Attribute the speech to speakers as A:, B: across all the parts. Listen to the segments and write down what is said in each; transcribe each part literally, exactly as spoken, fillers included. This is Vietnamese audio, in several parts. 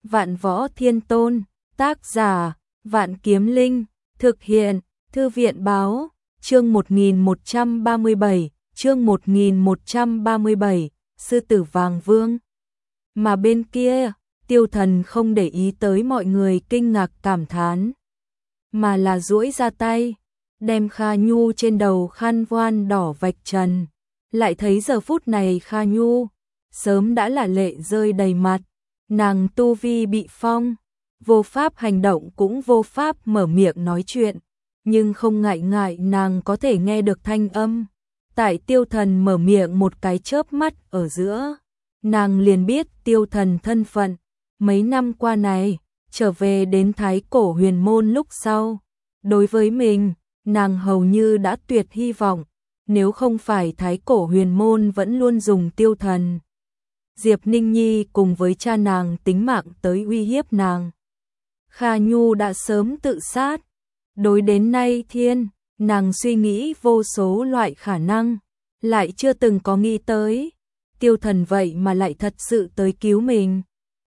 A: Vạn Võ Thiên Tôn, tác giả, Vạn Kiếm Linh, thực hiện, Thư viện báo, chương một nghìn một trăm ba mươi bảy, chương một nghìn một trăm ba mươi bảy, Sư tử Vàng Vương. Mà bên kia, Tiêu Thần không để ý tới mọi người kinh ngạc cảm thán, mà là duỗi ra tay, đem Kha Nhu trên đầu khăn voan đỏ vạch trần, lại thấy giờ phút này Kha Nhu sớm đã là lệ rơi đầy mặt, nàng tu vi bị phong, vô pháp hành động cũng vô pháp mở miệng nói chuyện, nhưng không ngại ngại nàng có thể nghe được thanh âm. Tại Tiêu Thần mở miệng một cái chớp mắt ở giữa, nàng liền biết Tiêu Thần thân phận. Mấy năm qua này, trở về đến Thái Cổ Huyền Môn lúc sau, đối với mình, nàng hầu như đã tuyệt hy vọng, nếu không phải Thái Cổ Huyền Môn vẫn luôn dùng Tiêu Thần, Diệp Ninh Nhi cùng với cha nàng tính mạng tới uy hiếp nàng, Kha Nhu đã sớm tự sát. Đối đến nay thiên, nàng suy nghĩ vô số loại khả năng, lại chưa từng có nghĩ tới Tiêu Thần vậy mà lại thật sự tới cứu mình.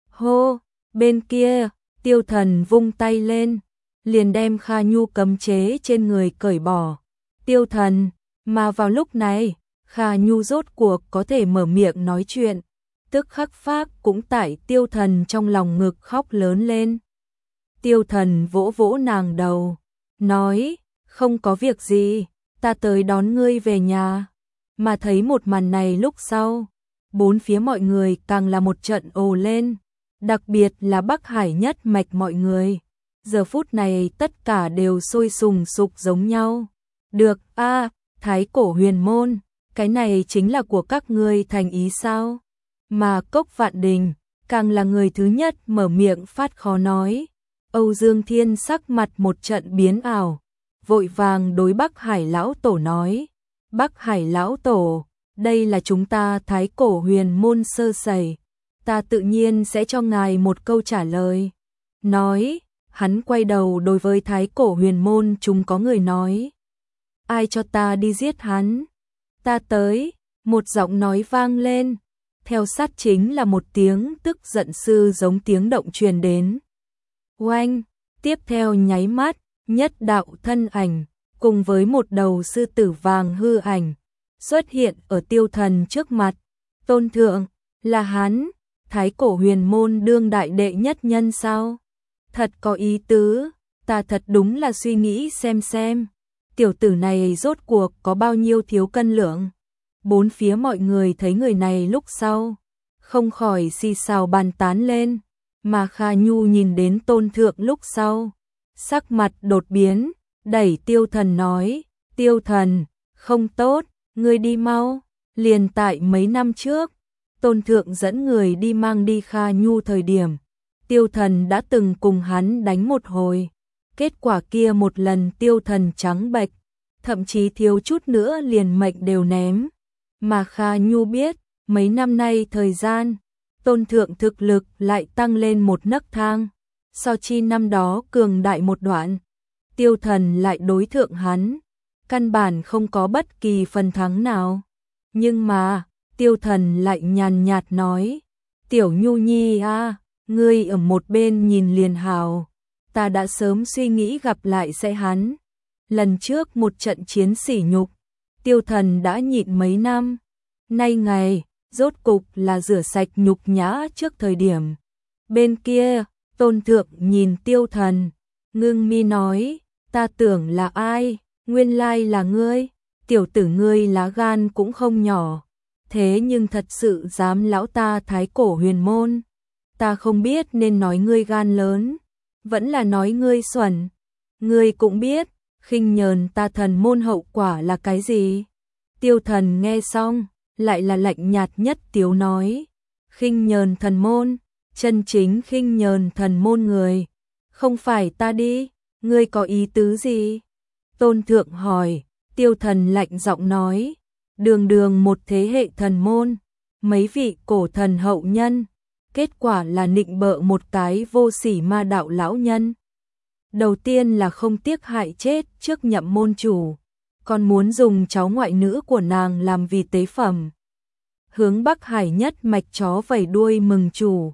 A: Hô, bên kia, Tiêu Thần vung tay lên, liền đem Kha Nhu cấm chế trên người cởi bỏ. Tiêu Thần, mà vào lúc này, Kha Nhu rốt cuộc có thể mở miệng nói chuyện, tức khắc phác cũng tại Tiêu Thần trong lòng ngực khóc lớn lên. Tiêu Thần vỗ vỗ nàng đầu, nói, không có việc gì, ta tới đón ngươi về nhà. Mà thấy một màn này lúc sau, bốn phía mọi người càng là một trận ồ lên, đặc biệt là Bắc Hải nhất mạch mọi người. Giờ phút này tất cả đều sôi sùng sục giống nhau. Được, a, Thái Cổ Huyền Môn, cái này chính là của các ngươi thành ý sao? Mà Cốc Vạn Đình, càng là người thứ nhất mở miệng phát khó nói. Âu Dương Thiên sắc mặt một trận biến ảo, vội vàng đối Bắc Hải Lão Tổ nói, Bắc Hải Lão Tổ, đây là chúng ta Thái Cổ Huyền Môn sơ sẩy, ta tự nhiên sẽ cho ngài một câu trả lời. Nói, hắn quay đầu đối với Thái Cổ Huyền Môn chúng có người nói, ai cho ta đi giết hắn? Ta tới, một giọng nói vang lên, theo sát chính là một tiếng tức giận sư giống tiếng động truyền đến. Oanh, tiếp theo nháy mắt, nhất đạo thân ảnh, cùng với một đầu sư tử vàng hư ảnh, xuất hiện ở Tiêu Thần trước mặt. Tôn thượng, là hắn, Thái Cổ Huyền Môn đương đại đệ nhất nhân sao? Thật có ý tứ, ta thật đúng là suy nghĩ xem xem, tiểu tử này rốt cuộc có bao nhiêu thiếu cân lượng. Bốn phía mọi người thấy người này lúc sau, không khỏi xì xào bàn tán lên. Mà Kha Nhu nhìn đến Tôn thượng lúc sau, sắc mặt đột biến, đẩy Tiêu Thần nói, Tiêu Thần, không tốt, ngươi đi mau. Liền tại mấy năm trước, Tôn thượng dẫn người đi mang đi Kha Nhu thời điểm, Tiêu Thần đã từng cùng hắn đánh một hồi, kết quả kia một lần Tiêu Thần trắng bệch, thậm chí thiếu chút nữa liền mệnh đều ném. Mà Kha Nhu biết, mấy năm nay thời gian, Tôn thượng thực lực lại tăng lên một nấc thang, so chi năm đó cường đại một đoạn. Tiêu Thần lại đối thượng hắn, căn bản không có bất kỳ phần thắng nào. Nhưng mà, Tiêu Thần lại nhàn nhạt nói, Tiểu Nhu Nhi a, ngươi ở một bên nhìn liền hào, ta đã sớm suy nghĩ gặp lại sẽ hắn. Lần trước một trận chiến sỉ nhục, Tiêu Thần đã nhịn mấy năm, nay ngày rốt cục là rửa sạch nhục nhã trước thời điểm. Bên kia, Tôn thượng nhìn Tiêu Thần, ngưng mi nói, ta tưởng là ai, nguyên lai là ngươi, tiểu tử ngươi lá gan cũng không nhỏ, thế nhưng thật sự dám lão ta Thái Cổ Huyền Môn. Ta không biết nên nói ngươi gan lớn, vẫn là nói ngươi xuẩn. Ngươi cũng biết, khinh nhờn ta thần môn hậu quả là cái gì? Tiêu Thần nghe xong, lại là lạnh nhạt nhất tiếu nói, khinh nhờn thần môn, chân chính khinh nhờn thần môn người, không phải ta đi, ngươi có ý tứ gì? Tôn thượng hỏi. Tiêu Thần lạnh giọng nói, đường đường một thế hệ thần môn, mấy vị cổ thần hậu nhân, kết quả là nịnh bợ một cái vô sỉ ma đạo lão nhân. Đầu tiên là không tiếc hại chết trước nhậm môn chủ, còn muốn dùng cháu ngoại nữ của nàng làm vì tế phẩm. Hướng Bắc Hải nhất mạch chó vẩy đuôi mừng chủ,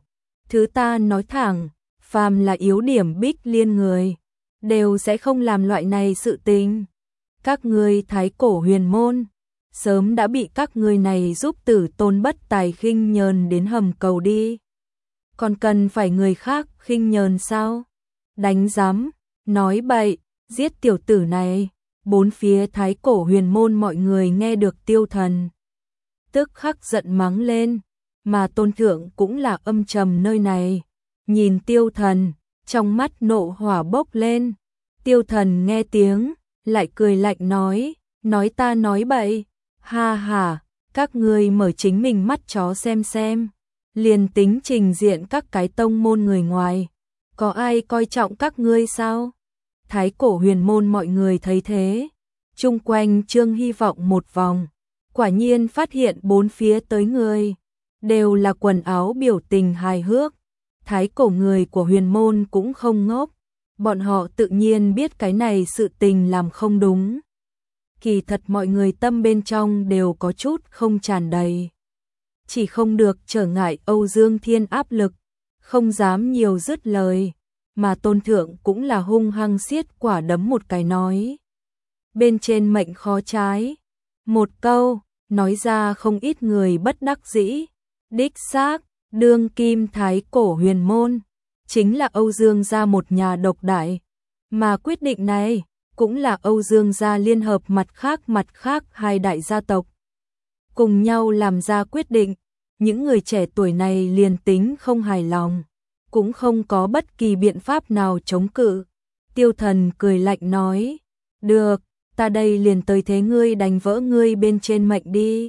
A: Thứ ta nói thẳng, phàm là yếu điểm Bích Liên người, đều sẽ không làm loại này sự tình. Các ngươi Thái Cổ Huyền Môn, sớm đã bị các ngươi này giúp Tử Tôn bất tài khinh nhờn đến hầm cầu đi. Còn cần phải người khác khinh nhờn sao? Đánh giám, nói bậy, giết tiểu tử này. Bốn phía Thái Cổ Huyền Môn mọi người nghe được Tiêu Thần, tức khắc giận mắng lên, mà Tôn Thượng cũng là âm trầm nơi này. Nhìn Tiêu Thần, trong mắt nộ hỏa bốc lên. Tiêu Thần nghe tiếng, lại cười lạnh nói, nói ta nói bậy, ha ha, các ngươi mở chính mình mắt chó xem xem, liền tính trình diện các cái tông môn người ngoài, có ai coi trọng các ngươi sao? Thái Cổ Huyền Môn mọi người thấy thế, chung quanh Trương Hy vọng một vòng, quả nhiên phát hiện bốn phía tới người, đều là quần áo biểu tình hài hước. Thái Cổ người của Huyền Môn cũng không ngốc, bọn họ tự nhiên biết cái này sự tình làm không đúng. Kỳ thật mọi người tâm bên trong đều có chút không tràn đầy. Chỉ không được trở ngại Âu Dương Thiên áp lực, không dám nhiều dứt lời, mà Tôn Thượng cũng là hung hăng siết quả đấm một cái nói. Bên trên mệnh khó trái, một câu, nói ra không ít người bất đắc dĩ, đích xác, đương kim Thái Cổ Huyền Môn, chính là Âu Dương gia một nhà độc đại, mà quyết định này, cũng là Âu Dương gia liên hợp mặt khác mặt khác hai đại gia tộc. Cùng nhau làm ra quyết định, những người trẻ tuổi này liền tính không hài lòng, cũng không có bất kỳ biện pháp nào chống cự. Tiêu Thần cười lạnh nói, được, ta đây liền tới thế ngươi đánh vỡ ngươi bên trên mệnh đi.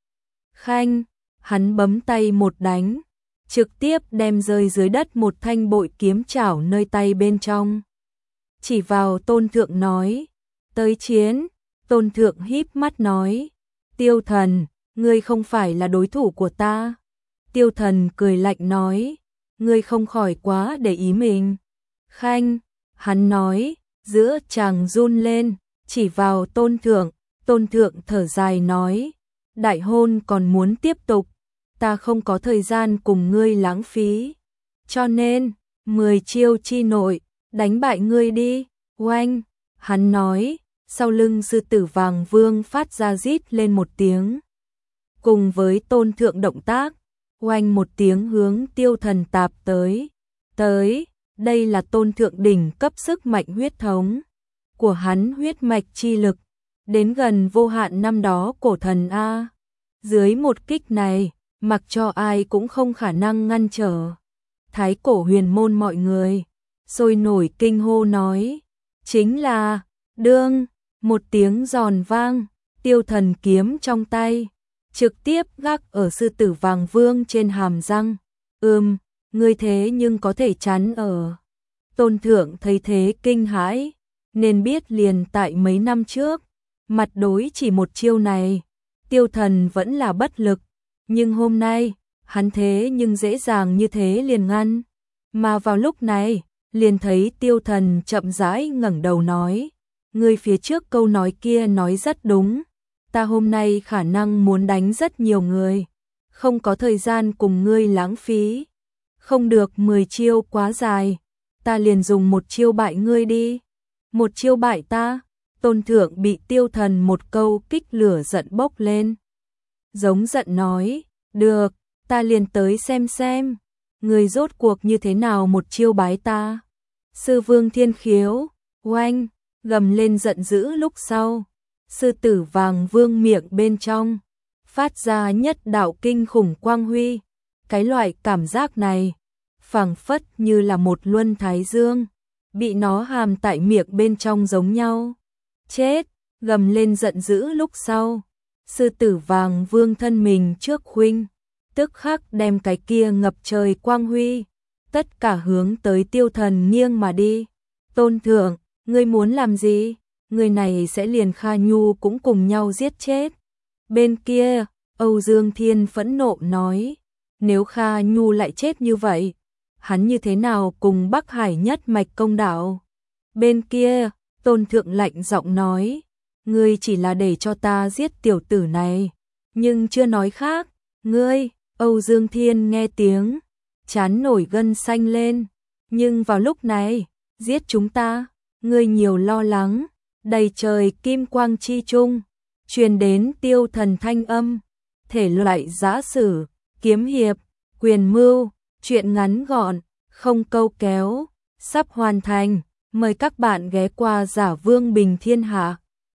A: Khanh, hắn bấm tay một đánh, trực tiếp đem rơi dưới đất một thanh bội kiếm chảo nơi tay bên trong. Chỉ vào Tôn Thượng nói, tới chiến. Tôn Thượng híp mắt nói, Tiêu Thần, ngươi không phải là đối thủ của ta. Tiêu Thần cười lạnh nói, ngươi không khỏi quá để ý mình. Khanh, hắn nói, giữa chàng run lên, chỉ vào Tôn Thượng. Tôn Thượng thở dài nói, đại hôn còn muốn tiếp tục, ta không có thời gian cùng ngươi lãng phí, cho nên, mười chiêu chi nội, đánh bại ngươi đi. Oanh, hắn nói, sau lưng sư tử Vàng Vương phát ra rít lên một tiếng. Cùng với Tôn Thượng động tác, oanh một tiếng hướng Tiêu Thần tạp tới. Tới, đây là Tôn Thượng đỉnh cấp sức mạnh huyết thống của hắn, huyết mạch chi lực, đến gần vô hạn năm đó cổ thần A. Dưới một kích này, mặc cho ai cũng không khả năng ngăn trở. Thái Cổ Huyền Môn mọi người sôi nổi kinh hô nói, chính là, đương, một tiếng giòn vang, Tiêu Thần kiếm trong tay, trực tiếp gác ở sư tử Vàng Vương trên hàm răng. Ừm, ngươi thế nhưng có thể chắn ở. Tôn Thượng thấy thế kinh hãi, nên biết liền tại mấy năm trước, mặt đối chỉ một chiêu này, Tiêu Thần vẫn là bất lực, nhưng hôm nay, hắn thế nhưng dễ dàng như thế liền ngăn. Mà vào lúc này, liền thấy Tiêu Thần chậm rãi ngẩng đầu nói, ngươi phía trước câu nói kia nói rất đúng, ta hôm nay khả năng muốn đánh rất nhiều người, không có thời gian cùng ngươi lãng phí. Không được, mười chiêu quá dài, ta liền dùng một chiêu bại ngươi đi. Một chiêu bại ta? Tôn Thượng bị Tiêu Thần một câu kích lửa giận bốc lên. Giống giận nói, được, ta liền tới xem xem, người rốt cuộc như thế nào một chiêu bái ta. Sư Vương Thiên Khiếu, oanh, gầm lên giận dữ lúc sau. Sư tử Vàng Vương miệng bên trong, phát ra nhất đạo kinh khủng quang huy. Cái loại cảm giác này, phảng phất như là một luân thái dương, bị nó hàm tại miệng bên trong giống nhau. Chết, gầm lên giận dữ lúc sau. Sư tử Vàng Vương thân mình trước khuynh, tức khắc đem cái kia ngập trời quang huy, tất cả hướng tới Tiêu Thần nghiêng mà đi. Tôn Thượng, ngươi muốn làm gì? Người này sẽ liền Kha Nhu cũng cùng nhau giết chết. Bên kia, Âu Dương Thiên phẫn nộ nói, nếu Kha Nhu lại chết như vậy, hắn như thế nào cùng Bắc Hải nhất mạch công đạo? Bên kia, Tôn Thượng lạnh giọng nói, ngươi chỉ là để cho ta giết tiểu tử này, nhưng chưa nói khác. Ngươi, Âu Dương Thiên nghe tiếng, chán nổi gân xanh lên. Nhưng vào lúc này, giết chúng ta, ngươi nhiều lo lắng, đầy trời kim quang chi trung, truyền đến Tiêu Thần thanh âm, thể loại giã sử, kiếm hiệp, quyền mưu, truyện ngắn gọn, không câu kéo, sắp hoàn thành, mời các bạn ghé qua Giả Vương Bình Thiên Hạ.